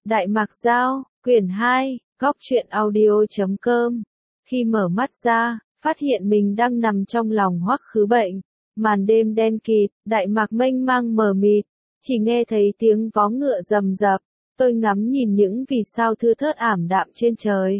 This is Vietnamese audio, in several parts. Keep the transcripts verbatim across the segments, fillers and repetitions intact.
Đại Mạc Giao, quyển hai, góc truyện audio.com. Khi mở mắt ra, phát hiện mình đang nằm trong lòng Hoắc Khứ Bệnh. Màn đêm đen kịt, Đại Mạc mênh mang mờ mịt, chỉ nghe thấy tiếng vó ngựa rầm rập. Tôi ngắm nhìn những vì sao thưa thớt ảm đạm trên trời.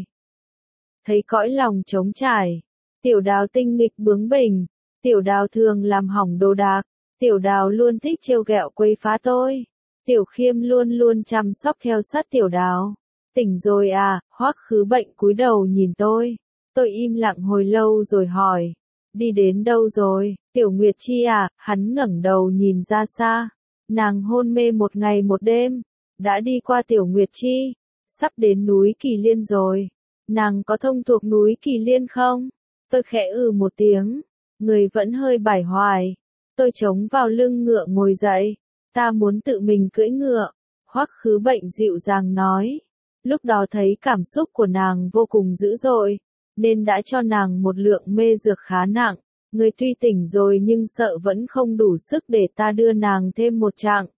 Thấy cõi lòng trống trải. Tiểu Đào tinh nghịch bướng bỉnh, Tiểu Đào thường làm hỏng đồ đạc, Tiểu Đào luôn thích trêu ghẹo quấy phá tôi. Tiểu Khiêm luôn luôn chăm sóc theo sát Tiểu Đào. Tỉnh rồi à? Hoắc Khứ Bệnh cúi đầu nhìn tôi. Tôi im lặng hồi lâu rồi hỏi. Đi đến đâu rồi? Tiểu Nguyệt Chi à? Hắn ngẩng đầu nhìn ra xa. Nàng hôn mê một ngày một đêm. Đã đi qua Tiểu Nguyệt Chi. Sắp đến núi Kỳ Liên rồi. Nàng có thông thuộc núi Kỳ Liên không? Tôi khẽ ừ một tiếng. Người vẫn hơi bải hoài. Tôi chống vào lưng ngựa ngồi dậy. Ta muốn tự mình cưỡi ngựa. Hoắc Khứ Bệnh dịu dàng nói. Lúc đó thấy cảm xúc của nàng vô cùng dữ dội, nên đã cho nàng một lượng mê dược khá nặng. Người tuy tỉnh rồi nhưng sợ vẫn không đủ sức để ta đưa nàng thêm một chặng.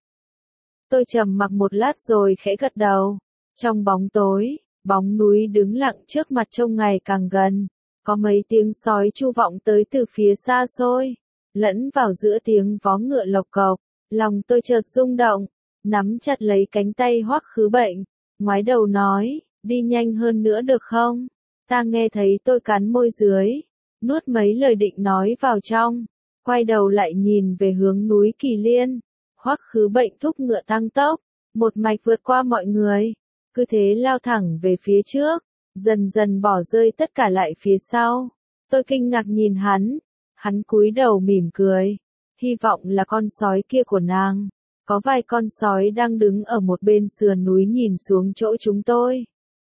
Tôi trầm mặc một lát rồi khẽ gật đầu. Trong bóng tối, bóng núi đứng lặng trước mặt trông ngày càng gần. Có mấy tiếng sói chu vọng tới từ phía xa xôi, lẫn vào giữa tiếng vó ngựa lộc cộc. Lòng tôi chợt rung động, nắm chặt lấy cánh tay Hoắc Khứ Bệnh, ngoái đầu nói, đi nhanh hơn nữa được không? Ta nghe thấy tôi cắn môi dưới, nuốt mấy lời định nói vào trong, quay đầu lại nhìn về hướng núi Kỳ Liên. Hoắc Khứ Bệnh thúc ngựa tăng tốc, một mạch vượt qua mọi người, cứ thế lao thẳng về phía trước, dần dần bỏ rơi tất cả lại phía sau. Tôi kinh ngạc nhìn hắn, hắn cúi đầu mỉm cười. Hy vọng là con sói kia của nàng. Có vài con sói đang đứng ở một bên sườn núi nhìn xuống chỗ chúng tôi.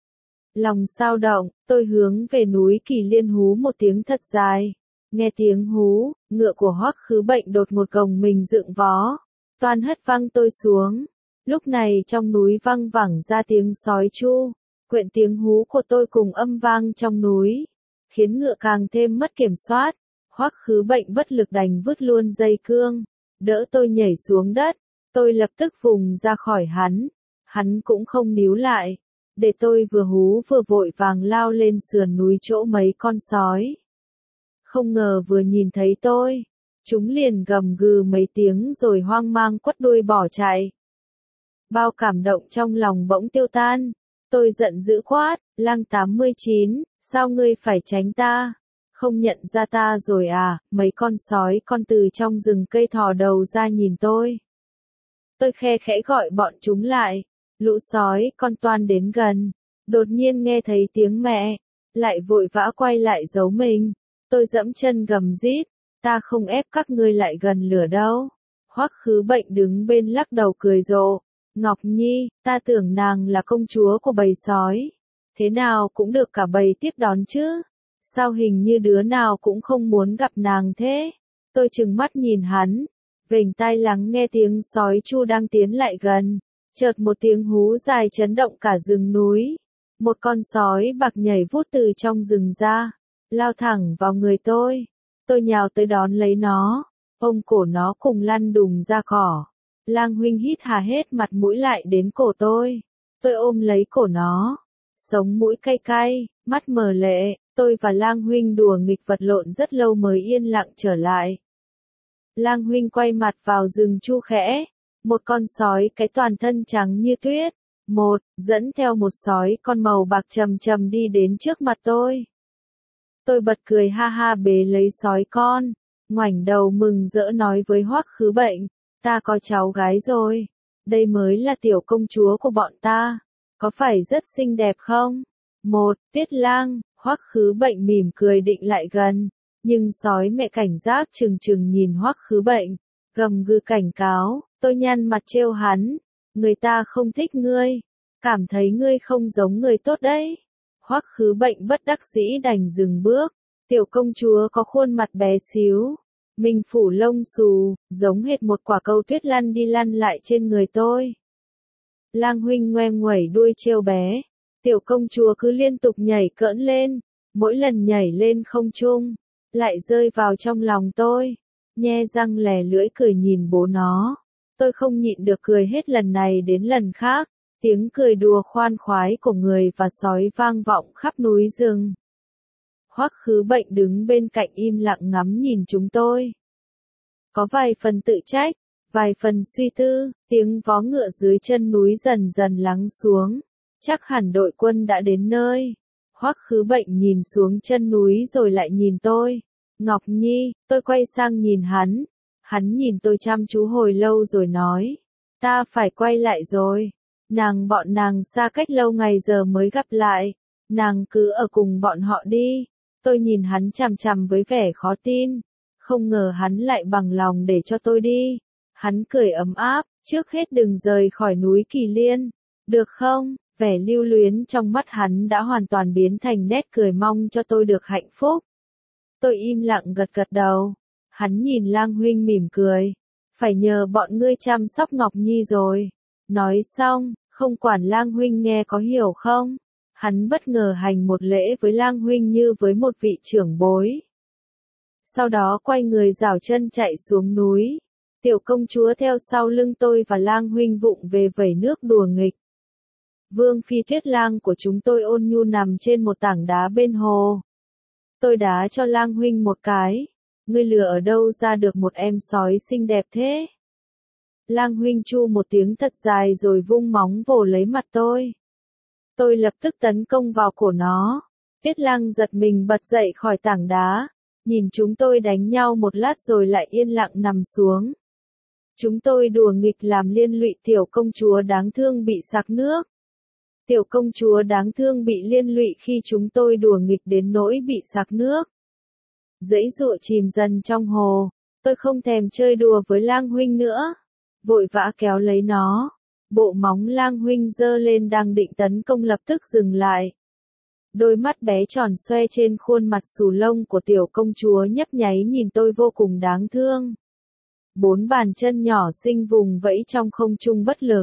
Lòng sao động, tôi hướng về núi Kỳ Liên hú một tiếng thật dài. Nghe tiếng hú, ngựa của Hoắc Khứ Bệnh đột ngột gồng mình dựng vó, toan hất văng tôi xuống. Lúc này trong núi văng vẳng ra tiếng sói chu, quyện tiếng hú của tôi cùng âm vang trong núi, khiến ngựa càng thêm mất kiểm soát. Hoắc Khứ Bệnh bất lực đành vứt luôn dây cương, đỡ tôi nhảy xuống đất. Tôi lập tức vùng ra khỏi hắn, hắn cũng không níu lại, để tôi vừa hú vừa vội vàng lao lên sườn núi chỗ mấy con sói. Không ngờ vừa nhìn thấy tôi, chúng liền gầm gừ mấy tiếng rồi hoang mang quất đuôi bỏ chạy. Bao cảm động trong lòng bỗng tiêu tan, tôi giận dữ quát, Lang tám mươi chín, sao ngươi phải tránh ta? Không nhận ra ta rồi à? Mấy con sói con từ trong rừng cây thò đầu ra nhìn tôi. Tôi khe khẽ gọi bọn chúng lại. Lũ sói con toan đến gần, đột nhiên nghe thấy tiếng mẹ, lại vội vã quay lại giấu mình. Tôi dẫm chân gầm rít, ta không ép các ngươi lại gần lửa đâu. Hoắc Khứ Bệnh đứng bên lắc đầu cười rộ. Ngọc Nhi, ta tưởng nàng là công chúa của bầy sói, thế nào cũng được cả bầy tiếp đón chứ. Sao hình như đứa nào cũng không muốn gặp nàng thế? Tôi trừng mắt nhìn hắn, vểnh tai lắng nghe tiếng sói chu đang tiến lại gần. Chợt một tiếng hú dài chấn động cả rừng núi. Một con sói bạc nhảy vút từ trong rừng ra, lao thẳng vào người tôi. Tôi nhào tới đón lấy nó, ôm cổ nó cùng lăn đùng ra cỏ. Lang huynh hít hà hết mặt mũi lại đến cổ tôi. Tôi ôm lấy cổ nó, sống mũi cay cay, mắt mờ lệ. Tôi và Lang huynh đùa nghịch vật lộn rất lâu mới yên lặng trở lại. Lang huynh quay mặt vào rừng chu khẽ. Một con sói cái toàn thân trắng như tuyết, một, dẫn theo một sói con màu bạc trầm trầm đi đến trước mặt tôi. Tôi bật cười ha ha bế lấy sói con, ngoảnh đầu mừng rỡ nói với Hoắc Khứ Bệnh, ta có cháu gái rồi, đây mới là tiểu công chúa của bọn ta, có phải rất xinh đẹp không? Một, Tuyết Lang. Hoắc Khứ Bệnh mỉm cười định lại gần, nhưng sói mẹ cảnh giác trừng trừng nhìn Hoắc Khứ Bệnh, gầm gừ cảnh cáo. Tôi nhăn mặt trêu hắn, người ta không thích ngươi, cảm thấy ngươi không giống người tốt đấy. Hoắc Khứ Bệnh bất đắc dĩ đành dừng bước. Tiểu công chúa có khuôn mặt bé xíu, mình phủ lông xù, giống hệt một quả cầu tuyết lăn đi lăn lại trên người tôi. Lang huynh ngoe nguẩy đuôi trêu bé. Tiểu công chúa cứ liên tục nhảy cỡn lên, mỗi lần nhảy lên không trung, lại rơi vào trong lòng tôi, nhe răng lè lưỡi cười nhìn bố nó. Tôi không nhịn được cười hết lần này đến lần khác. Tiếng cười đùa khoan khoái của người và sói vang vọng khắp núi rừng. Hoắc Khứ Bệnh đứng bên cạnh im lặng ngắm nhìn chúng tôi. Có vài phần tự trách, vài phần suy tư, tiếng vó ngựa dưới chân núi dần dần lắng xuống. Chắc hẳn đội quân đã đến nơi. Hoắc Khứ Bệnh nhìn xuống chân núi rồi lại nhìn tôi. Ngọc Nhi, tôi quay sang nhìn hắn. Hắn nhìn tôi chăm chú hồi lâu rồi nói. Ta phải quay lại rồi. Nàng bọn nàng xa cách lâu ngày giờ mới gặp lại. Nàng cứ ở cùng bọn họ đi. Tôi nhìn hắn chằm chằm với vẻ khó tin. Không ngờ hắn lại bằng lòng để cho tôi đi. Hắn cười ấm áp, trước hết đừng rời khỏi núi Kỳ Liên. Được không? Vẻ lưu luyến trong mắt hắn đã hoàn toàn biến thành nét cười mong cho tôi được hạnh phúc. Tôi im lặng gật gật đầu. Hắn nhìn Lang huynh mỉm cười. Phải nhờ bọn ngươi chăm sóc Ngọc Nhi rồi. Nói xong, không quản Lang huynh nghe có hiểu không? Hắn bất ngờ hành một lễ với Lang huynh như với một vị trưởng bối. Sau đó quay người giảo chân chạy xuống núi. Tiểu công chúa theo sau lưng tôi và Lang huynh vụng về vẩy nước đùa nghịch. Vương phi Tuyết Lang của chúng tôi ôn nhu nằm trên một tảng đá bên hồ. Tôi đá cho Lang huynh một cái. Ngươi lừa ở đâu ra được một em sói xinh đẹp thế? Lang huynh chu một tiếng thật dài rồi vung móng vồ lấy mặt tôi. Tôi lập tức tấn công vào cổ nó. Tuyết Lang giật mình bật dậy khỏi tảng đá. Nhìn chúng tôi đánh nhau một lát rồi lại yên lặng nằm xuống. Chúng tôi đùa nghịch làm liên lụy tiểu công chúa đáng thương bị sặc nước. Tiểu công chúa đáng thương bị liên lụy khi chúng tôi đùa nghịch đến nỗi bị sặc nước. Dãy dụa chìm dần trong hồ, tôi không thèm chơi đùa với Lang huynh nữa. Vội vã kéo lấy nó. Bộ móng Lang huynh giơ lên đang định tấn công lập tức dừng lại. Đôi mắt bé tròn xoe trên khuôn mặt xù lông của tiểu công chúa nhấp nháy nhìn tôi vô cùng đáng thương. Bốn bàn chân nhỏ xinh vùng vẫy trong không trung bất lực.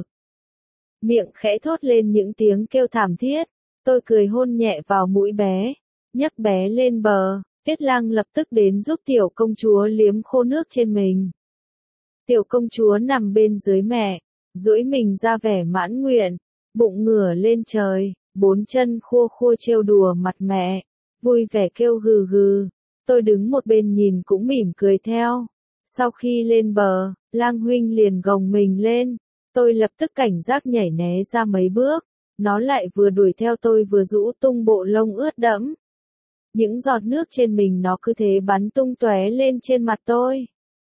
Miệng khẽ thốt lên những tiếng kêu thảm thiết. Tôi cười hôn nhẹ vào mũi bé, nhấc bé lên bờ. Tuyết Lang lập tức đến giúp tiểu công chúa liếm khô nước trên mình. Tiểu công chúa nằm bên dưới mẹ, duỗi mình ra vẻ mãn nguyện, bụng ngửa lên trời, bốn chân khua khua trêu đùa mặt mẹ, vui vẻ kêu gừ gừ. Tôi đứng một bên nhìn cũng mỉm cười theo. Sau khi lên bờ, Lang huynh liền gồng mình lên. Tôi lập tức cảnh giác nhảy né ra mấy bước. Nó lại vừa đuổi theo tôi vừa rũ tung bộ lông ướt đẫm. Những giọt nước trên mình nó cứ thế bắn tung tóe lên trên mặt tôi.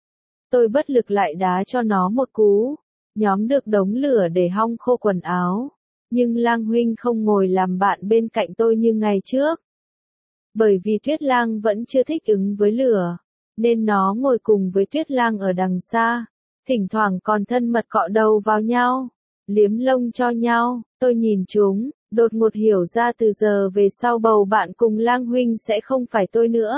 Tôi bất lực lại đá cho nó một cú. Nhóm được đống lửa để hong khô quần áo. Nhưng Lang huynh không ngồi làm bạn bên cạnh tôi như ngày trước. Bởi vì Tuyết Lang vẫn chưa thích ứng với lửa. Nên nó ngồi cùng với Tuyết Lang ở đằng xa. Thỉnh thoảng còn thân mật cọ đầu vào nhau. Liếm lông cho nhau. Tôi nhìn chúng, đột ngột hiểu ra từ giờ về sau bầu bạn cùng Lang huynh sẽ không phải tôi nữa.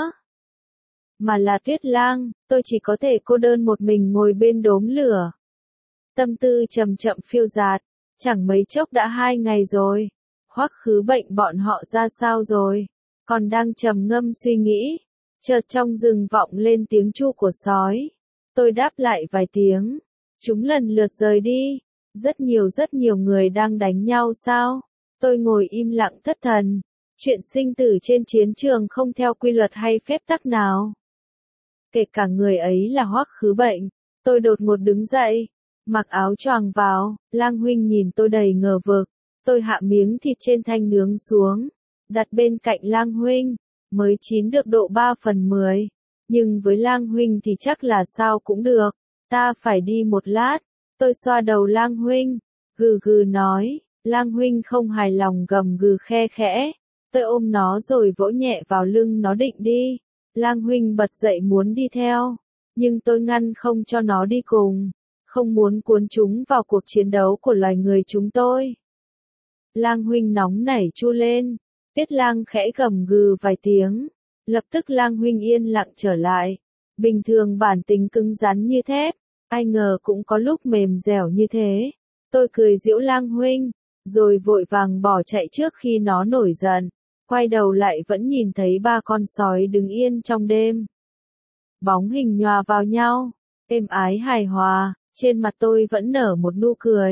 Mà là Tuyết Lang, tôi chỉ có thể cô đơn một mình ngồi bên đốm lửa. Tâm tư chậm chậm phiêu dạt, chẳng mấy chốc đã hai ngày rồi. Hoắc Khứ Bệnh bọn họ ra sao rồi? Còn đang trầm ngâm suy nghĩ. Chợt trong rừng vọng lên tiếng chu của sói. Tôi đáp lại vài tiếng. Chúng lần lượt rời đi. Rất nhiều rất nhiều người đang đánh nhau sao? Tôi ngồi im lặng thất thần. Chuyện sinh tử trên chiến trường không theo quy luật hay phép tắc nào. Kể cả người ấy là Hoắc Khứ Bệnh. Tôi đột ngột đứng dậy. Mặc áo choàng vào. Lang huynh nhìn tôi đầy ngờ vực. Tôi hạ miếng thịt trên thanh nướng xuống. Đặt bên cạnh Lang huynh. Mới chín được độ ba phần mười. Nhưng với Lang huynh thì chắc là sao cũng được. Ta phải đi một lát. Tôi xoa đầu Lang huynh. Gừ gừ nói. Lang huynh không hài lòng gầm gừ khe khẽ. Tôi ôm nó rồi vỗ nhẹ vào lưng nó định đi. Lang huynh bật dậy muốn đi theo. Nhưng tôi ngăn không cho nó đi cùng. Không muốn cuốn chúng vào cuộc chiến đấu của loài người chúng tôi. Lang huynh nóng nảy chu lên. Tuyết Lang khẽ gầm gừ vài tiếng. Lập tức Lang huynh yên lặng trở lại. Bình thường bản tính cứng rắn như thép. Ai ngờ cũng có lúc mềm dẻo như thế. Tôi cười giễu Lang huynh. Rồi vội vàng bỏ chạy trước khi nó nổi giận. Quay đầu lại vẫn nhìn thấy ba con sói đứng yên trong đêm. Bóng hình nhòa vào nhau. Êm ái hài hòa. Trên mặt tôi vẫn nở một nụ cười.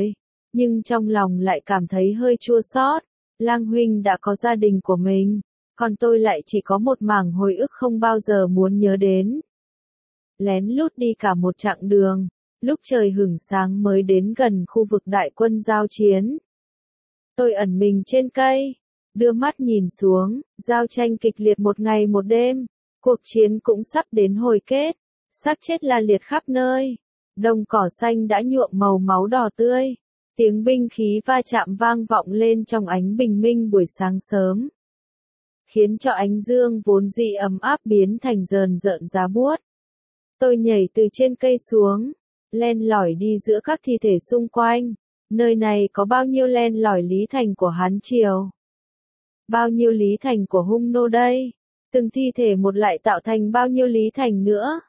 nhưng trong lòng lại cảm thấy hơi chua xót. Lang huynh đã có gia đình của mình, còn tôi lại chỉ có một mảng hồi ức không bao giờ muốn nhớ đến. Lén lút đi cả một chặng đường, lúc trời hửng sáng mới đến gần khu vực đại quân giao chiến. Tôi ẩn mình trên cây, đưa mắt nhìn xuống, giao tranh kịch liệt một ngày một đêm, cuộc chiến cũng sắp đến hồi kết, xác chết la liệt khắp nơi, đồng cỏ xanh đã nhuộm màu máu đỏ tươi, tiếng binh khí va chạm vang vọng lên trong ánh bình minh buổi sáng sớm, khiến cho ánh dương vốn dĩ ấm áp biến thành rờn rợn giá buốt. Tôi nhảy từ trên cây xuống, len lỏi đi giữa các thi thể xung quanh, nơi này có bao nhiêu len lỏi Lý Thành của Hán Triều? Bao nhiêu Lý Thành của Hung Nô đây? Từng thi thể một lại tạo thành bao nhiêu Lý Thành nữa?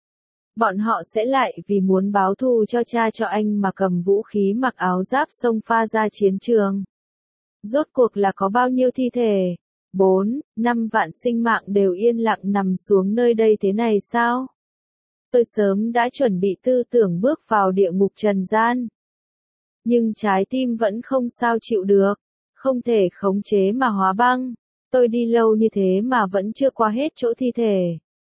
Bọn họ sẽ lại vì muốn báo thù cho cha cho anh mà cầm vũ khí mặc áo giáp xông pha ra chiến trường. Rốt cuộc là có bao nhiêu thi thể? Bốn, năm vạn sinh mạng đều yên lặng nằm xuống nơi đây thế này sao? Tôi sớm đã chuẩn bị tư tưởng bước vào địa ngục trần gian. Nhưng trái tim vẫn không sao chịu được, không thể khống chế mà hóa băng. Tôi đi lâu như thế mà vẫn chưa qua hết chỗ thi thể.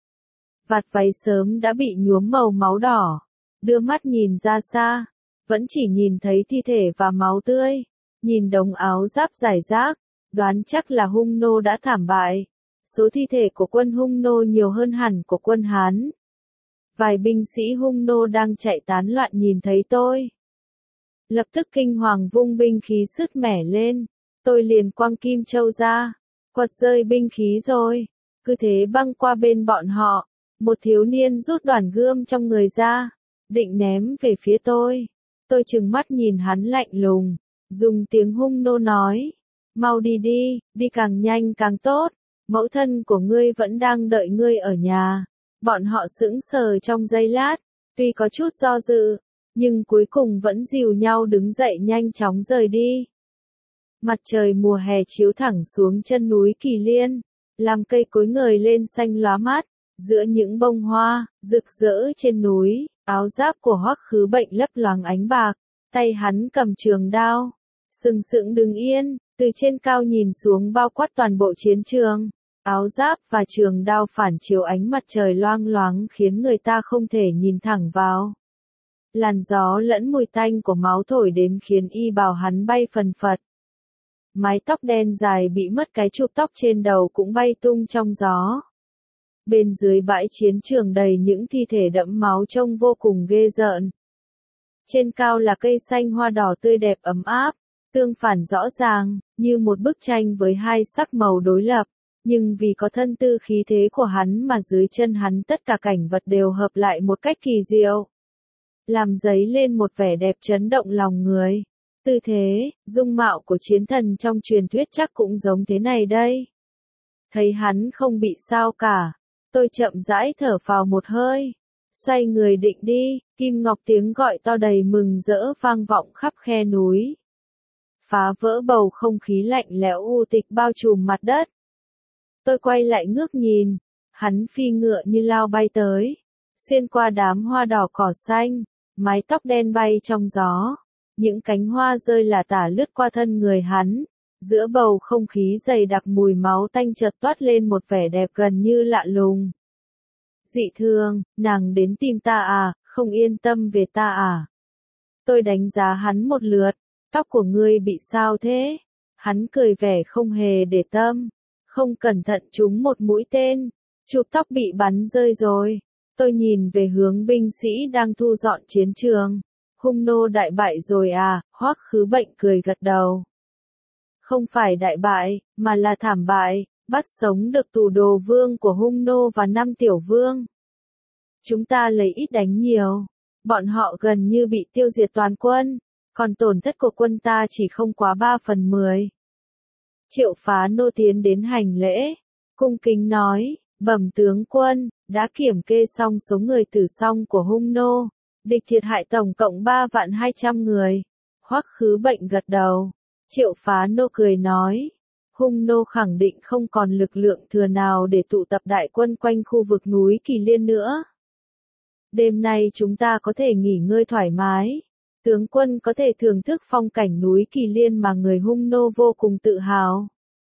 Vạt váy sớm đã bị nhuốm màu máu đỏ, đưa mắt nhìn ra xa, vẫn chỉ nhìn thấy thi thể và máu tươi, nhìn đống áo giáp rải rác, đoán chắc là Hung Nô đã thảm bại. Số thi thể của quân Hung Nô nhiều hơn hẳn của quân Hán. Vài binh sĩ Hung Nô đang chạy tán loạn nhìn thấy tôi, lập tức kinh hoàng vung binh khí sứt mẻ lên, tôi liền quăng kim châu ra, quật rơi binh khí rồi, cứ thế băng qua bên bọn họ, một thiếu niên rút đoàn gươm trong người ra, định ném về phía tôi, tôi trừng mắt nhìn hắn lạnh lùng, dùng tiếng Hung Nô nói, mau đi đi, đi càng nhanh càng tốt, mẫu thân của ngươi vẫn đang đợi ngươi ở nhà. Bọn họ sững sờ trong giây lát, tuy có chút do dự, nhưng cuối cùng vẫn dìu nhau đứng dậy nhanh chóng rời đi. Mặt trời mùa hè chiếu thẳng xuống chân núi Kỳ Liên, làm cây cối ngời lên xanh lóa mát, giữa những bông hoa, rực rỡ trên núi, áo giáp của Hoắc Khứ Bệnh lấp loáng ánh bạc, tay hắn cầm trường đao, sừng sững đứng yên, từ trên cao nhìn xuống bao quát toàn bộ chiến trường. Áo giáp và trường đao phản chiếu ánh mặt trời loang loáng khiến người ta không thể nhìn thẳng vào. Làn gió lẫn mùi tanh của máu thổi đến khiến y bào hắn bay phần phật. Mái tóc đen dài bị mất cái chụp tóc trên đầu cũng bay tung trong gió. Bên dưới bãi chiến trường đầy những thi thể đẫm máu trông vô cùng ghê rợn. Trên cao là cây xanh hoa đỏ tươi đẹp ấm áp, tương phản rõ ràng, như một bức tranh với hai sắc màu đối lập. Nhưng vì có thân tư khí thế của hắn mà dưới chân hắn tất cả cảnh vật đều hợp lại một cách kỳ diệu. Làm dấy lên một vẻ đẹp chấn động lòng người. Tư thế, dung mạo của chiến thần trong truyền thuyết chắc cũng giống thế này đây. Thấy hắn không bị sao cả. Tôi chậm rãi thở phào một hơi. Xoay người định đi, Kim Ngọc tiếng gọi to đầy mừng rỡ vang vọng khắp khe núi. Phá vỡ bầu không khí lạnh lẽo u tịch bao trùm mặt đất. Tôi quay lại ngước nhìn, hắn phi ngựa như lao bay tới, xuyên qua đám hoa đỏ cỏ xanh, mái tóc đen bay trong gió, những cánh hoa rơi lả tả lướt qua thân người hắn, giữa bầu không khí dày đặc mùi máu tanh chợt toát lên một vẻ đẹp gần như lạ lùng. Dị thường, nàng đến tìm ta à, không yên tâm về ta à? Tôi đánh giá hắn một lượt, tóc của ngươi bị sao thế? Hắn cười vẻ không hề để tâm. Không cẩn thận trúng một mũi tên, chụp tóc bị bắn rơi rồi. Tôi nhìn về hướng binh sĩ đang thu dọn chiến trường. Hung Nô đại bại rồi à? Hoắc Khứ Bệnh cười gật đầu. Không phải đại bại, mà là thảm bại, bắt sống được tù đồ vương của Hung Nô và năm tiểu vương. Chúng ta lấy ít đánh nhiều, bọn họ gần như bị tiêu diệt toàn quân, còn tổn thất của quân ta chỉ không quá ba phần mười. Triệu Phá Nô tiến đến hành lễ, cung kính nói, bẩm tướng quân, đã kiểm kê xong số người tử vong của Hung Nô, địch thiệt hại tổng cộng ba vạn hai trăm người. Hoắc Khứ Bệnh gật đầu, Triệu Phá Nô cười nói, Hung Nô khẳng định không còn lực lượng thừa nào để tụ tập đại quân quanh khu vực núi Kỳ Liên nữa. Đêm nay chúng ta có thể nghỉ ngơi thoải mái. tướng quân có thể thưởng thức phong cảnh núi Kỳ Liên mà người Hung nô vô cùng tự hào.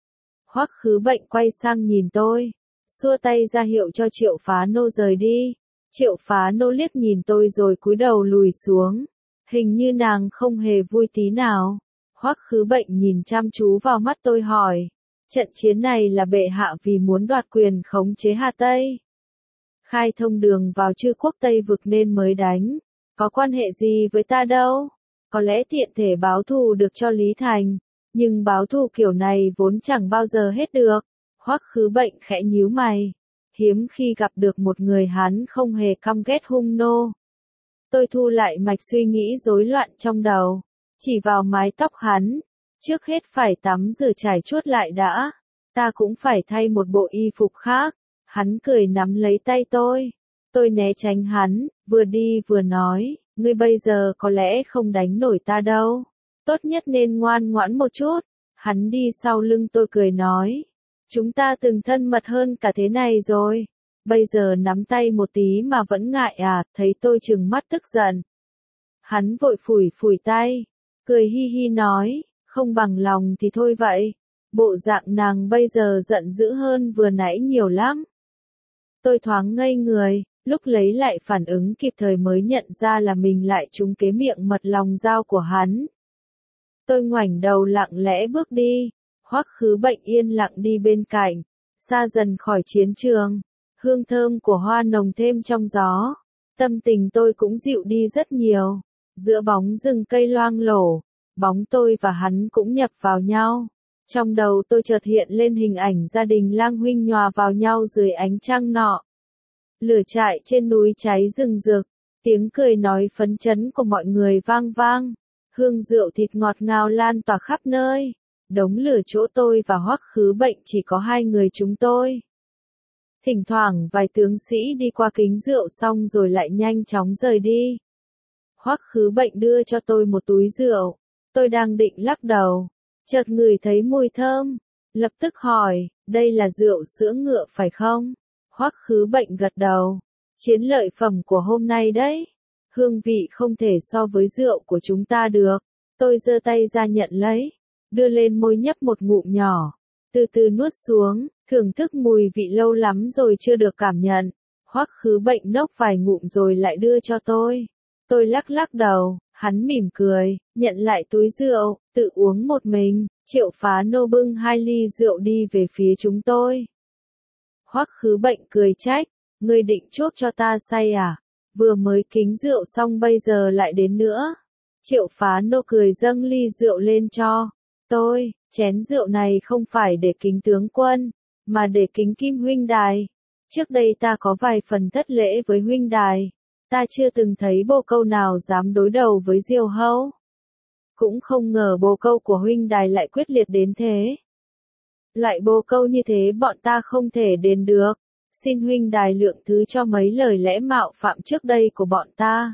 Hoắc Khứ Bệnh quay sang nhìn tôi, xua tay ra hiệu cho Triệu Phá Nô rời đi. Triệu Phá Nô liếc nhìn tôi rồi cúi đầu lùi xuống. Hình như nàng không hề vui tí nào. Hoắc Khứ Bệnh nhìn chăm chú vào mắt tôi hỏi. Trận chiến này là bệ hạ vì muốn đoạt quyền khống chế Hà Tây. Khai thông đường vào Chư quốc Tây vực nên mới đánh. Có quan hệ gì với ta đâu. Có lẽ tiện thể báo thù được cho Lý Thành. Nhưng báo thù kiểu này vốn chẳng bao giờ hết được. Hoắc Khứ Bệnh khẽ nhíu mày. Hiếm khi gặp được một người Hán không hề căm ghét Hung nô. Tôi thu lại mạch suy nghĩ rối loạn trong đầu. Chỉ vào mái tóc hắn. Trước hết phải tắm rửa trải chuốt lại đã. Ta cũng phải thay một bộ y phục khác. Hắn cười nắm lấy tay tôi. Tôi né tránh hắn, vừa đi vừa nói. Ngươi bây giờ có lẽ không đánh nổi ta đâu. Tốt nhất nên ngoan ngoãn một chút. Hắn đi sau lưng tôi cười nói. Chúng ta từng thân mật hơn cả thế này rồi. Bây giờ nắm tay một tí mà vẫn ngại à, thấy tôi trừng mắt tức giận. Hắn vội phủi phủi tay, cười hi hi nói, không bằng lòng thì thôi vậy. Bộ dạng nàng bây giờ giận dữ hơn vừa nãy nhiều lắm. Tôi thoáng ngây người, lúc lấy lại phản ứng kịp thời mới nhận ra là mình lại trúng kế miệng mật lòng dao của hắn. Tôi ngoảnh đầu lặng lẽ bước đi. Hoắc Khứ Bệnh yên lặng đi bên cạnh, xa dần khỏi chiến trường, hương thơm của hoa nồng thêm trong gió, tâm tình tôi cũng dịu đi rất nhiều. Giữa bóng rừng cây loang lổ, bóng tôi và hắn cũng nhập vào nhau. Trong đầu tôi chợt hiện lên hình ảnh gia đình Lang huynh nhòa vào nhau dưới ánh trăng nọ. Lửa trại trên núi cháy rừng rực, tiếng cười nói phấn chấn của mọi người vang vang, hương rượu thịt ngọt ngào lan tỏa khắp nơi. Đống lửa chỗ tôi và Hoắc Khứ Bệnh chỉ có hai người chúng tôi. Thỉnh thoảng vài tướng sĩ đi qua kính rượu xong rồi lại nhanh chóng rời đi. Hoắc Khứ Bệnh đưa cho tôi một túi rượu. Tôi đang định lắc đầu, chợt ngửi thấy mùi thơm, lập tức hỏi, đây là rượu sữa ngựa phải không? Hoắc Khứ Bệnh gật đầu, chiến lợi phẩm của hôm nay đấy. Hương vị không thể so với rượu của chúng ta được. Tôi giơ tay ra nhận lấy, đưa lên môi nhấp một ngụm nhỏ, từ từ nuốt xuống, thưởng thức mùi vị lâu lắm rồi chưa được cảm nhận. Hoắc Khứ Bệnh nốc vài ngụm rồi lại đưa cho tôi. Tôi lắc lắc đầu, hắn mỉm cười, nhận lại túi rượu, tự uống một mình. Triệu Phá Nô bưng hai ly rượu đi về phía chúng tôi. Hoắc Khứ Bệnh cười trách, ngươi định chuốc cho ta say à? Vừa mới kính rượu xong bây giờ lại đến nữa. Triệu Phá Nô cười dâng ly rượu lên cho tôi, chén rượu này không phải để kính tướng quân, mà để kính Kim huynh đài. Trước đây ta có vài phần thất lễ với huynh đài, ta chưa từng thấy bồ câu nào dám đối đầu với Diều Hâu. Cũng không ngờ bồ câu của huynh đài lại quyết liệt đến thế. Loại bồ câu như thế bọn ta không thể đền được, xin huynh đài lượng thứ cho mấy lời lẽ mạo phạm trước đây của bọn ta.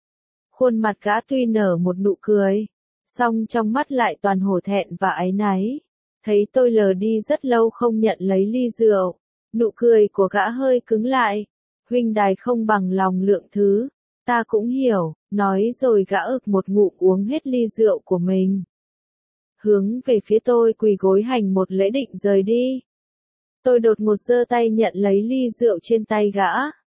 Khuôn mặt gã tuy nở một nụ cười, song trong mắt lại toàn hổ thẹn và áy náy. Thấy tôi lờ đi rất lâu không nhận lấy ly rượu, nụ cười của gã hơi cứng lại. Huynh đài không bằng lòng lượng thứ, ta cũng hiểu, nói rồi gã ực một ngụm uống hết ly rượu của mình. Hướng về phía tôi quỳ gối hành một lễ định rời đi. Tôi đột ngột giơ tay nhận lấy ly rượu trên tay gã.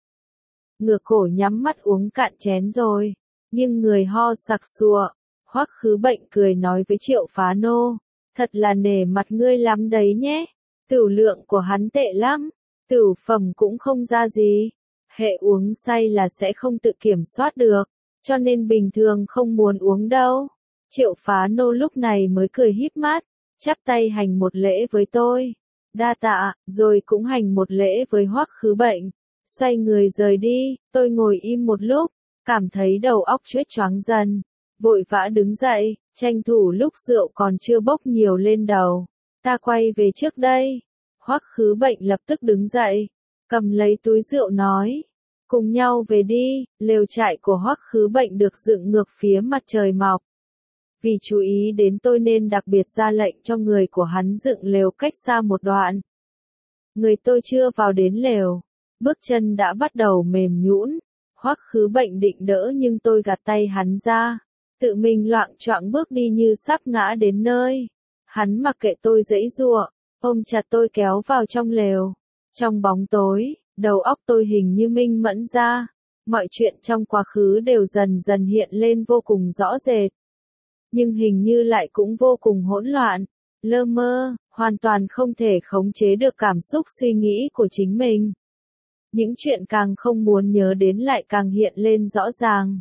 Ngửa cổ nhắm mắt uống cạn chén rồi, nhưng người ho sặc sụa. Hoắc Khứ Bệnh cười nói với Triệu Phá Nô, thật là nể mặt ngươi lắm đấy nhé. Tửu lượng của hắn tệ lắm, tửu phẩm cũng không ra gì. Hệ uống say là sẽ không tự kiểm soát được, cho nên bình thường không muốn uống đâu. Triệu Phá Nô lúc này mới cười híp mắt, chắp tay hành một lễ với tôi. Đa tạ, rồi cũng hành một lễ với Hoắc Khứ Bệnh. Xoay người rời đi, tôi ngồi im một lúc, cảm thấy đầu óc choáng choáng dần. Vội vã đứng dậy, tranh thủ lúc rượu còn chưa bốc nhiều lên đầu. Ta quay về trước đây. Hoắc Khứ Bệnh lập tức đứng dậy, cầm lấy túi rượu nói. Cùng nhau về đi. Lều trại của Hoắc Khứ Bệnh được dựng ngược phía mặt trời mọc. Vì chú ý đến tôi nên đặc biệt ra lệnh cho người của hắn dựng lều cách xa một đoạn. Người tôi chưa vào đến lều, bước chân đã bắt đầu mềm nhũn. Hoắc Khứ Bệnh định đỡ nhưng tôi gạt tay hắn ra. tự mình loạng choạng bước đi như sắp ngã đến nơi. Hắn mặc kệ tôi giãy giụa, ôm chặt tôi kéo vào trong lều. Trong bóng tối, đầu óc tôi hình như minh mẫn ra, mọi chuyện trong quá khứ đều dần dần hiện lên vô cùng rõ rệt. Nhưng hình như lại cũng vô cùng hỗn loạn, lơ mơ, hoàn toàn không thể khống chế được cảm xúc suy nghĩ của chính mình. Những chuyện càng không muốn nhớ đến lại càng hiện lên rõ ràng.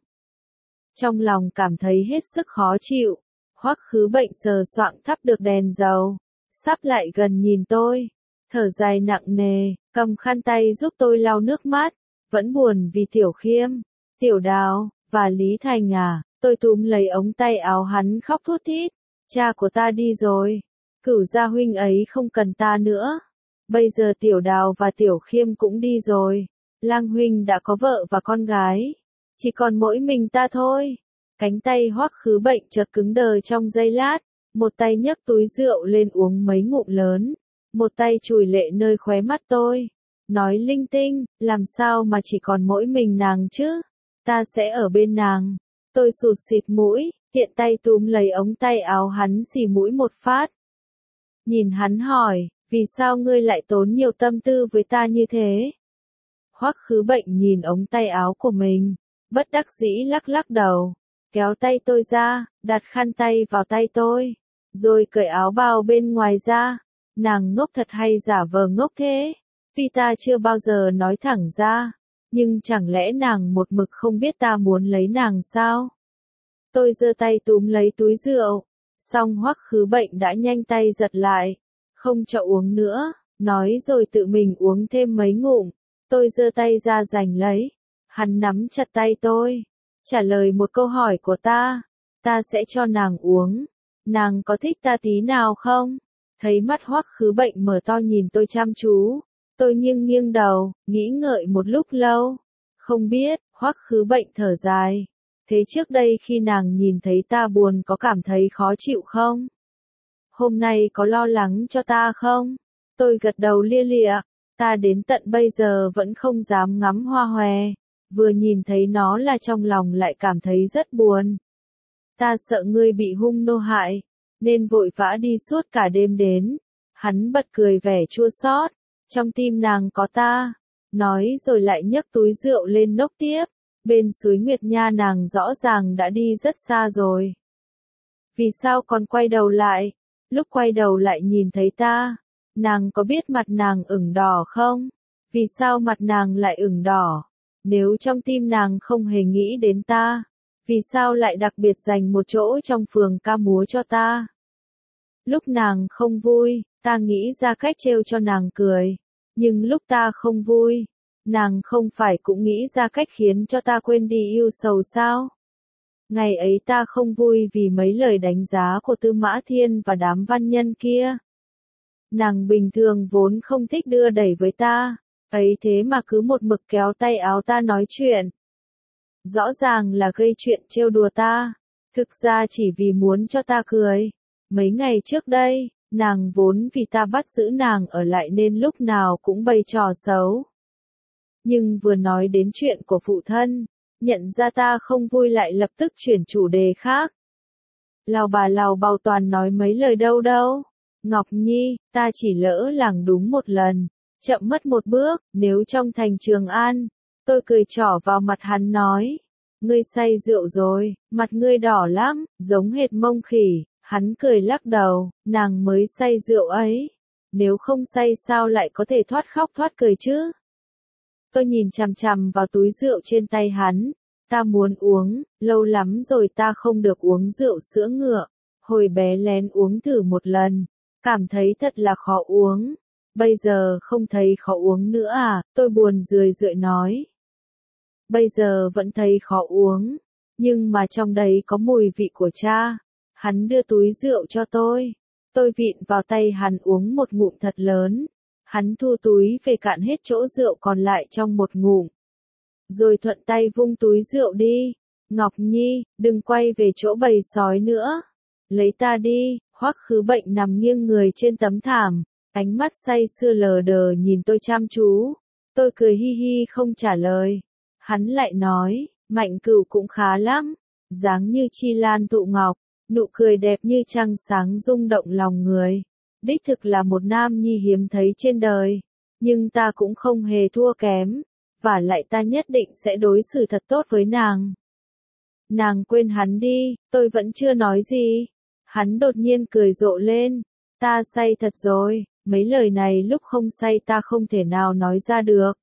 Trong lòng cảm thấy hết sức khó chịu, Hoắc Khứ Bệnh sờ soạng thắp được đèn dầu, sắp lại gần nhìn tôi, thở dài nặng nề, cầm khăn tay giúp tôi lau nước mắt, vẫn buồn vì Tiểu Khiêm, Tiểu Đào, và Lý Thành à, tôi túm lấy ống tay áo hắn khóc thút thít, cha của ta đi rồi, Cửu gia huynh ấy không cần ta nữa, bây giờ Tiểu Đào và Tiểu Khiêm cũng đi rồi, Lang huynh đã có vợ và con gái, chỉ còn mỗi mình ta thôi. Cánh tay Hoắc Khứ Bệnh chợt cứng đờ trong giây lát, một tay nhấc túi rượu lên uống mấy ngụm lớn, một tay chùi lệ nơi khóe mắt tôi, nói linh tinh, làm sao mà chỉ còn mỗi mình nàng chứ, ta sẽ ở bên nàng. Tôi sụt xịt mũi, tiện tay túm lấy ống tay áo hắn xì mũi một phát. Nhìn hắn hỏi, vì sao ngươi lại tốn nhiều tâm tư với ta như thế? Hoắc Khứ Bệnh nhìn ống tay áo của mình, bất đắc dĩ lắc lắc đầu, kéo tay tôi ra, đặt khăn tay vào tay tôi, rồi cởi áo bào bên ngoài ra. Nàng ngốc thật hay giả vờ ngốc thế? Vì ta chưa bao giờ nói thẳng ra, nhưng chẳng lẽ nàng một mực không biết ta muốn lấy nàng sao? Tôi giơ tay túm lấy túi rượu, xong Hoắc Khứ Bệnh đã nhanh tay giật lại, không cho uống nữa, nói rồi tự mình uống thêm mấy ngụm. Tôi giơ tay ra giành lấy, hắn nắm chặt tay tôi, trả lời một câu hỏi của ta, ta sẽ cho nàng uống, nàng có thích ta tí nào không? Thấy mắt Hoắc Khứ Bệnh mở to nhìn tôi chăm chú, tôi nghiêng nghiêng đầu, nghĩ ngợi một lúc lâu, không biết. Hoắc Khứ Bệnh thở dài, thế trước đây khi nàng nhìn thấy ta buồn có cảm thấy khó chịu không? Hôm nay có lo lắng cho ta không? Tôi gật đầu lia lịa, ta đến tận bây giờ vẫn không dám ngắm hoa hòe, vừa nhìn thấy nó là trong lòng lại cảm thấy rất buồn. Ta sợ ngươi bị hung nô hại, nên vội vã đi suốt cả đêm đến. Hắn bật cười vẻ chua xót, trong tim nàng có ta, nói rồi lại nhấc túi rượu lên nốc tiếp, bên suối Nguyệt Nha nàng rõ ràng đã đi rất xa rồi. Vì sao còn quay đầu lại? Lúc quay đầu lại nhìn thấy ta, nàng có biết mặt nàng ửng đỏ không? Vì sao mặt nàng lại ửng đỏ? Nếu trong tim nàng không hề nghĩ đến ta, vì sao lại đặc biệt dành một chỗ trong phường ca múa cho ta? Lúc nàng không vui, ta nghĩ ra cách trêu cho nàng cười, nhưng lúc ta không vui, nàng không phải cũng nghĩ ra cách khiến cho ta quên đi yêu sầu sao? Ngày ấy ta không vui vì mấy lời đánh giá của Tư Mã Thiên và đám văn nhân kia. Nàng bình thường vốn không thích đưa đẩy với ta, ấy thế mà cứ một mực kéo tay áo ta nói chuyện. Rõ ràng là gây chuyện trêu đùa ta, thực ra chỉ vì muốn cho ta cười. Mấy ngày trước đây, nàng vốn vì ta bắt giữ nàng ở lại nên lúc nào cũng bày trò xấu. Nhưng vừa nói đến chuyện của phụ thân, nhận ra ta không vui lại lập tức chuyển chủ đề khác. Lào bà lào bào toàn nói mấy lời đâu đâu. Ngọc Nhi, ta chỉ lỡ làng đúng một lần, chậm mất một bước, nếu trong thành Trường An. Tôi cười trỏ vào mặt hắn nói, ngươi say rượu rồi, mặt ngươi đỏ lắm, giống hệt mông khỉ. Hắn cười lắc đầu, nàng mới say rượu ấy, nếu không say sao lại có thể thoát khóc thoát cười chứ? Tôi nhìn chằm chằm vào túi rượu trên tay hắn, ta muốn uống, lâu lắm rồi ta không được uống rượu sữa ngựa, hồi bé lén uống thử một lần, cảm thấy thật là khó uống, bây giờ không thấy khó uống nữa à, tôi buồn rười rượi nói. Bây giờ vẫn thấy khó uống, nhưng mà trong đấy có mùi vị của cha. Hắn đưa túi rượu cho tôi, tôi vịn vào tay hắn uống một ngụm thật lớn, hắn thu túi về cạn hết chỗ rượu còn lại trong một ngụm. Rồi thuận tay vung túi rượu đi, Ngọc Nhi, đừng quay về chỗ bầy sói nữa, lấy ta đi. Hoắc Khứ Bệnh nằm nghiêng người trên tấm thảm, ánh mắt say sưa lờ đờ nhìn tôi chăm chú, tôi cười hi hi không trả lời, hắn lại nói, Mạnh Cửu cũng khá lắm. dáng như chi lan tụ ngọc, nụ cười đẹp như trăng sáng rung động lòng người. Đích thực là một nam nhi hiếm thấy trên đời, nhưng ta cũng không hề thua kém, và lại ta nhất định sẽ đối xử thật tốt với nàng. Nàng quên hắn đi, tôi vẫn chưa nói gì. Hắn đột nhiên cười rộ lên, ta say thật rồi, mấy lời này lúc không say ta không thể nào nói ra được.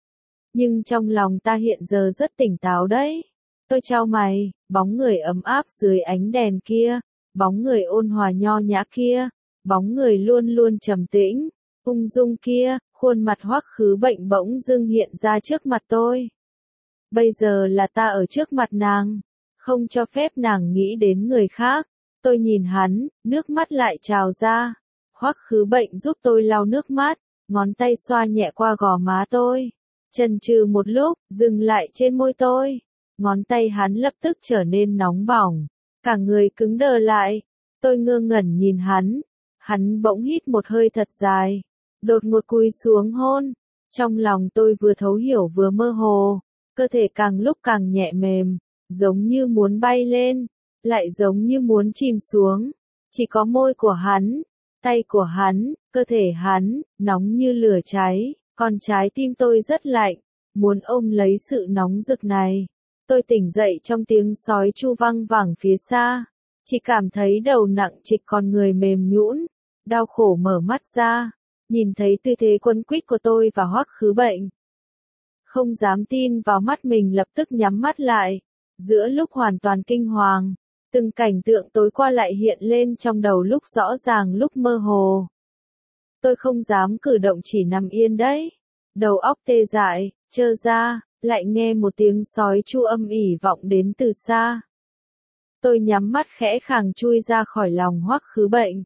Nhưng trong lòng ta hiện giờ rất tỉnh táo đấy. Tôi chau mày, bóng người ấm áp dưới ánh đèn kia, bóng người ôn hòa nho nhã kia, bóng người luôn luôn trầm tĩnh, ung dung kia, khuôn mặt Hoắc Khứ Bệnh bỗng dưng hiện ra trước mặt tôi. Bây giờ là ta ở trước mặt nàng, không cho phép nàng nghĩ đến người khác. Tôi nhìn hắn, nước mắt lại trào ra. Hoắc Khứ Bệnh giúp tôi lau nước mắt, ngón tay xoa nhẹ qua gò má tôi. Chần chừ một lúc, dừng lại trên môi tôi. Ngón tay hắn lập tức trở nên nóng bỏng, cả người cứng đờ lại. Tôi ngơ ngẩn nhìn hắn, hắn bỗng hít một hơi thật dài, đột ngột cúi xuống hôn. Trong lòng tôi vừa thấu hiểu vừa mơ hồ, cơ thể càng lúc càng nhẹ mềm, giống như muốn bay lên, lại giống như muốn chìm xuống. Chỉ có môi của hắn, tay của hắn, cơ thể hắn, nóng như lửa cháy, còn trái tim tôi rất lạnh, muốn ôm lấy sự nóng rực này. Tôi tỉnh dậy trong tiếng sói chu vang vẳng phía xa, chỉ cảm thấy đầu nặng trịch còn người mềm nhũn, đau khổ mở mắt ra, nhìn thấy tư thế quấn quýt của tôi và Hoắc Khứ Bệnh. Không dám tin vào mắt mình, lập tức nhắm mắt lại. Giữa lúc hoàn toàn kinh hoàng, từng cảnh tượng tối qua lại hiện lên trong đầu, lúc rõ ràng lúc mơ hồ. Tôi không dám cử động, chỉ nằm yên đấy. Đầu óc tê dại, trơ ra, lại nghe một tiếng sói chu âm ỉ vọng đến từ xa. Tôi nhắm mắt khẽ khàng chui ra khỏi lòng Hoắc Khứ Bệnh.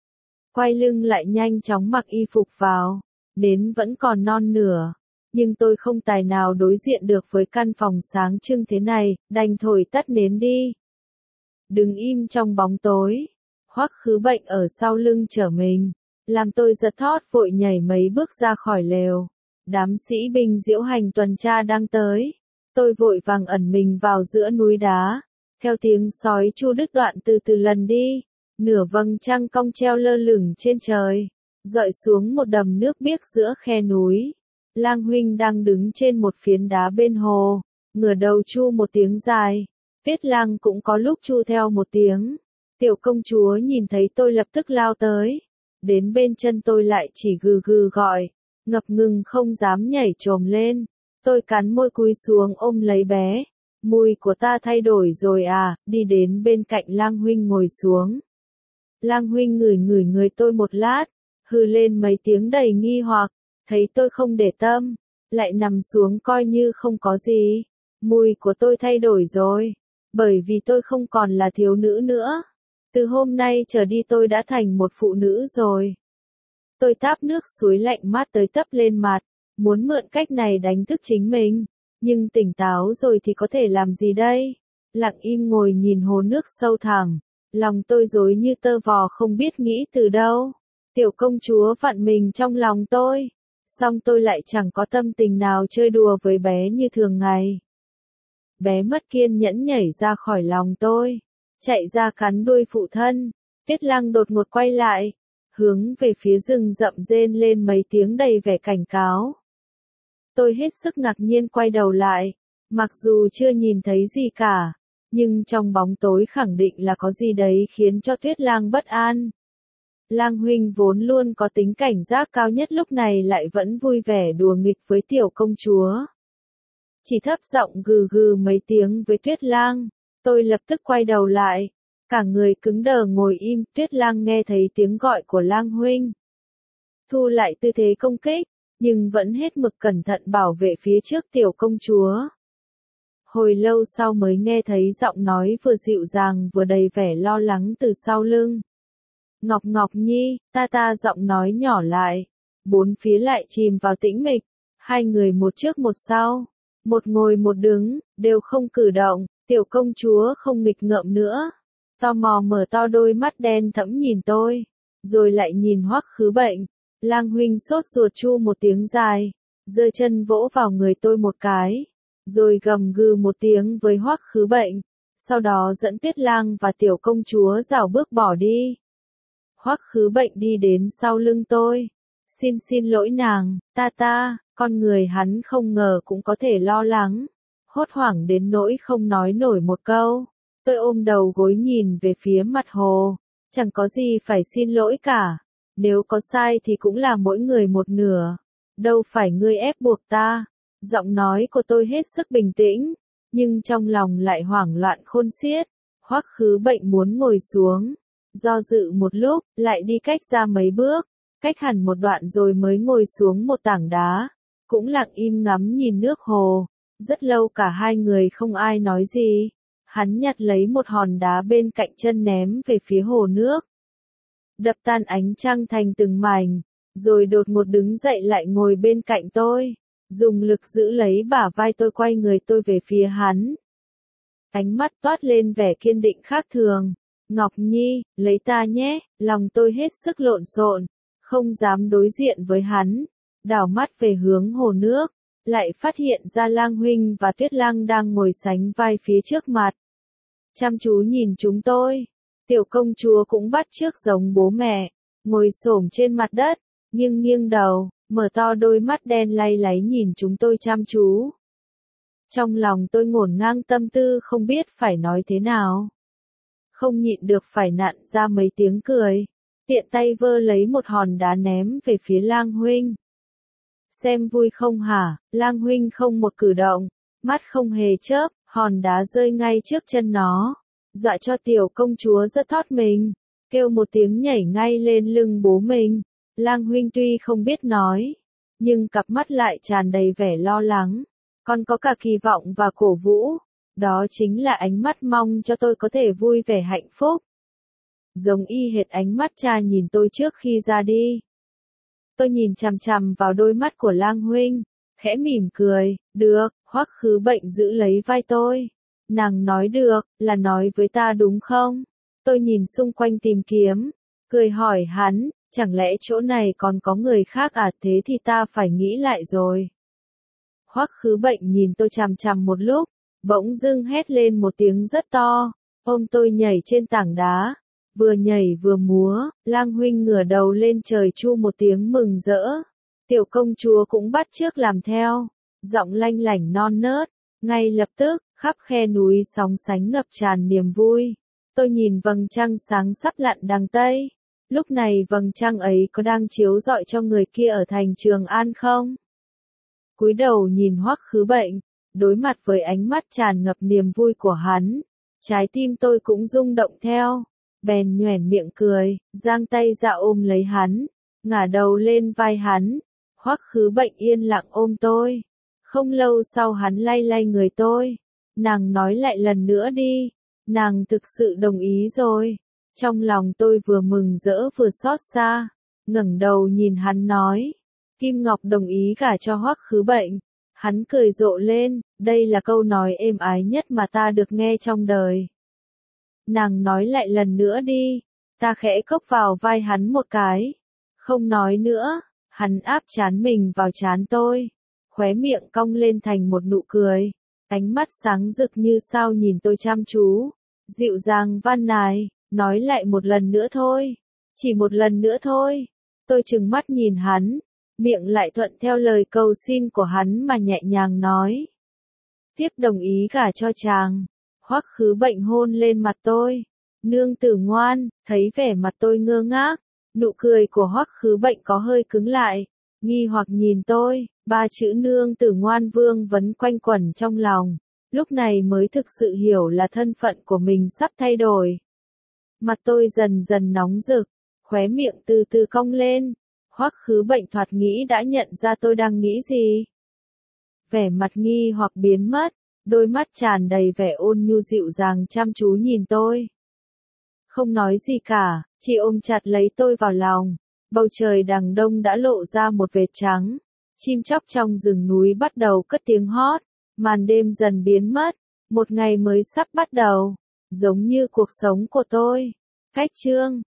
Quay lưng lại nhanh chóng mặc y phục vào, nến vẫn còn non nửa. Nhưng tôi không tài nào đối diện được với căn phòng sáng trưng thế này, đành thổi tắt nến đi. Đứng im trong bóng tối, Hoắc Khứ Bệnh ở sau lưng chở mình, làm tôi giật thót vội nhảy mấy bước ra khỏi lều. Đám sĩ binh diễu hành tuần tra đang tới, tôi vội vàng ẩn mình vào giữa núi đá, theo tiếng sói chu đứt đoạn từ từ lần đi. Nửa vầng trăng cong treo lơ lửng trên trời, dọi xuống một đầm nước biếc giữa khe núi. Lang huynh đang đứng trên một phiến đá bên hồ, ngửa đầu chu một tiếng dài. Tuyết Lang cũng có lúc chu theo một tiếng. Tiểu công chúa nhìn thấy tôi lập tức lao tới, đến bên chân tôi lại chỉ gừ gừ gọi, ngập ngừng không dám nhảy chồm lên. Tôi cắn môi cúi xuống ôm lấy bé. Mùi của ta thay đổi rồi à? Đi đến bên cạnh Lang huynh ngồi xuống. Lang huynh ngửi ngửi người tôi một lát, hừ lên mấy tiếng đầy nghi hoặc, thấy tôi không để tâm, lại nằm xuống coi như không có gì. Mùi của tôi thay đổi rồi, bởi vì tôi không còn là thiếu nữ nữa. Từ hôm nay trở đi tôi đã thành một phụ nữ rồi. Tôi táp nước suối lạnh mát tới tấp lên mặt, muốn mượn cách này đánh thức chính mình, nhưng tỉnh táo rồi thì có thể làm gì đây? Lặng im ngồi nhìn hồ nước sâu thẳm, lòng tôi rối như tơ vò không biết nghĩ từ đâu. Tiểu công chúa vặn mình trong lòng tôi, song tôi lại chẳng có tâm tình nào chơi đùa với bé như thường ngày. Bé mất kiên nhẫn nhảy ra khỏi lòng tôi, chạy ra cắn đuôi phụ thân. Tuyết Lang đột ngột quay lại, hướng về phía rừng rậm rên lên mấy tiếng đầy vẻ cảnh cáo. Tôi hết sức ngạc nhiên quay đầu lại, mặc dù chưa nhìn thấy gì cả, nhưng trong bóng tối khẳng định là có gì đấy khiến cho Tuyết Lang bất an. Lang huynh vốn luôn có tính cảnh giác cao nhất lúc này lại vẫn vui vẻ đùa nghịch với tiểu công chúa. Chỉ thấp giọng gừ gừ mấy tiếng với Tuyết Lang, tôi lập tức quay đầu lại, cả người cứng đờ ngồi im. Tuyết Lang nghe thấy tiếng gọi của Lang huynh, thu lại tư thế công kích, nhưng vẫn hết mực cẩn thận bảo vệ phía trước tiểu công chúa. Hồi lâu sau mới nghe thấy giọng nói vừa dịu dàng vừa đầy vẻ lo lắng từ sau lưng. Ngọc Ngọc Nhi, ta ta giọng nói nhỏ lại, bốn phía lại chìm vào tĩnh mịch, hai người một trước một sau, một ngồi một đứng, đều không cử động, tiểu công chúa không nghịch ngợm nữa, tò mò mở to đôi mắt đen thẫm nhìn tôi, rồi lại nhìn Hoắc Khứ Bệnh. Lang huynh sốt ruột chu một tiếng dài, giơ chân vỗ vào người tôi một cái, rồi gầm gừ một tiếng với Hoắc Khứ Bệnh, sau đó dẫn Tuyết Lang và tiểu công chúa rảo bước bỏ đi. Hoắc Khứ Bệnh đi đến sau lưng tôi. Xin xin lỗi nàng, ta ta, con người hắn không ngờ cũng có thể lo lắng. Hốt hoảng đến nỗi không nói nổi một câu. Tôi ôm đầu gối nhìn về phía mặt hồ. Chẳng có gì phải xin lỗi cả. Nếu có sai thì cũng là mỗi người một nửa. Đâu phải ngươi ép buộc ta. Giọng nói của tôi hết sức bình tĩnh, nhưng trong lòng lại hoảng loạn khôn xiết. Hoắc Khứ Bệnh muốn ngồi xuống. Do dự một lúc, lại đi cách ra mấy bước. Cách hẳn một đoạn rồi mới ngồi xuống một tảng đá. Cũng lặng im ngắm nhìn nước hồ. Rất lâu cả hai người không ai nói gì. Hắn nhặt lấy một hòn đá bên cạnh chân ném về phía hồ nước. Đập tan ánh trăng thành từng mảnh, rồi đột ngột đứng dậy lại ngồi bên cạnh tôi, dùng lực giữ lấy bả vai tôi, quay người tôi về phía hắn. Ánh mắt toát lên vẻ kiên định khác thường. Ngọc Nhi, lấy ta nhé, lòng tôi hết sức lộn xộn, không dám đối diện với hắn, đảo mắt về hướng hồ nước, lại phát hiện ra Lang huynh và Tuyết Lang đang ngồi sánh vai phía trước mặt. Chăm chú nhìn chúng tôi. Tiểu công chúa cũng bắt chước giống bố mẹ, ngồi xổm trên mặt đất, nghiêng nghiêng đầu, mở to đôi mắt đen lay láy nhìn chúng tôi chăm chú. Trong lòng tôi ngổn ngang tâm tư không biết phải nói thế nào. Không nhịn được phải nặn ra mấy tiếng cười, tiện tay vơ lấy một hòn đá ném về phía Lang huynh. Xem vui không hả? Lang huynh không một cử động, mắt không hề chớp, hòn đá rơi ngay trước chân nó. Dọa cho tiểu công chúa giật thót mình, kêu một tiếng nhảy ngay lên lưng bố mình. Lang huynh tuy không biết nói, nhưng cặp mắt lại tràn đầy vẻ lo lắng, còn có cả kỳ vọng và cổ vũ. Đó chính là ánh mắt mong cho tôi có thể vui vẻ hạnh phúc. Giống y hệt ánh mắt cha nhìn tôi trước khi ra đi. Tôi nhìn chằm chằm vào đôi mắt của Lang huynh, khẽ mỉm cười. Được. Hoắc Khứ Bệnh giữ lấy vai tôi. Nàng nói được, là nói với ta đúng không? Tôi nhìn xung quanh tìm kiếm, cười hỏi hắn, chẳng lẽ chỗ này còn có người khác à? Thế thì ta phải nghĩ lại rồi. Hoắc Khứ Bệnh nhìn tôi chằm chằm một lúc, bỗng dưng hét lên một tiếng rất to, ôm tôi nhảy trên tảng đá, vừa nhảy vừa múa. Lang huynh ngửa đầu lên trời chu một tiếng mừng rỡ. Tiểu công chúa cũng bắt chước làm theo, giọng lanh lảnh non nớt. Ngay lập tức, khắp khe núi sóng sánh ngập tràn niềm vui. Tôi nhìn vầng trăng sáng sắp lặn đằng Tây. Lúc này vầng trăng ấy có đang chiếu rọi cho người kia ở thành Trường An không? Cúi đầu nhìn Hoắc Khứ Bệnh, đối mặt với ánh mắt tràn ngập niềm vui của hắn, trái tim tôi cũng rung động theo. Bèn nhoẻn miệng cười, giang tay ra ôm lấy hắn, ngả đầu lên vai hắn. Hoắc Khứ Bệnh yên lặng ôm tôi. Không lâu sau hắn lay lay người tôi. Nàng nói lại lần nữa đi. Nàng thực sự đồng ý rồi. Trong lòng tôi vừa mừng rỡ vừa xót xa. Ngẩng đầu nhìn hắn nói. Kim Ngọc đồng ý gả cho Hoắc Khứ Bệnh. Hắn cười rộ lên. Đây là câu nói êm ái nhất mà ta được nghe trong đời. Nàng nói lại lần nữa đi. Ta khẽ cốc vào vai hắn một cái. Không nói nữa. Hắn áp trán mình vào trán tôi. Khóe miệng cong lên thành một nụ cười, ánh mắt sáng rực như sao nhìn tôi chăm chú, dịu dàng van nài, nói lại một lần nữa thôi, chỉ một lần nữa thôi. Tôi trừng mắt nhìn hắn, miệng lại thuận theo lời cầu xin của hắn mà nhẹ nhàng nói. Tiếp đồng ý gả cho chàng. Hoắc Khứ Bệnh hôn lên mặt tôi. Nương tử ngoan. Thấy vẻ mặt tôi ngơ ngác, nụ cười của Hoắc Khứ Bệnh có hơi cứng lại, nghi hoặc nhìn tôi. Ba chữ nương tử ngoan vương vấn quanh quẩn trong lòng, lúc này mới thực sự hiểu là thân phận của mình sắp thay đổi. Mặt tôi dần dần nóng rực, khóe miệng từ từ cong lên. Hoắc Khứ Bệnh thoạt nghĩ đã nhận ra tôi đang nghĩ gì. Vẻ mặt nghi hoặc biến mất, đôi mắt tràn đầy vẻ ôn nhu dịu dàng chăm chú nhìn tôi. Không nói gì cả, chỉ ôm chặt lấy tôi vào lòng. Bầu trời đằng đông đã lộ ra một vệt trắng. Chim chóc trong rừng núi bắt đầu cất tiếng hót, màn đêm dần biến mất, một ngày mới sắp bắt đầu, giống như cuộc sống của tôi. Cách chương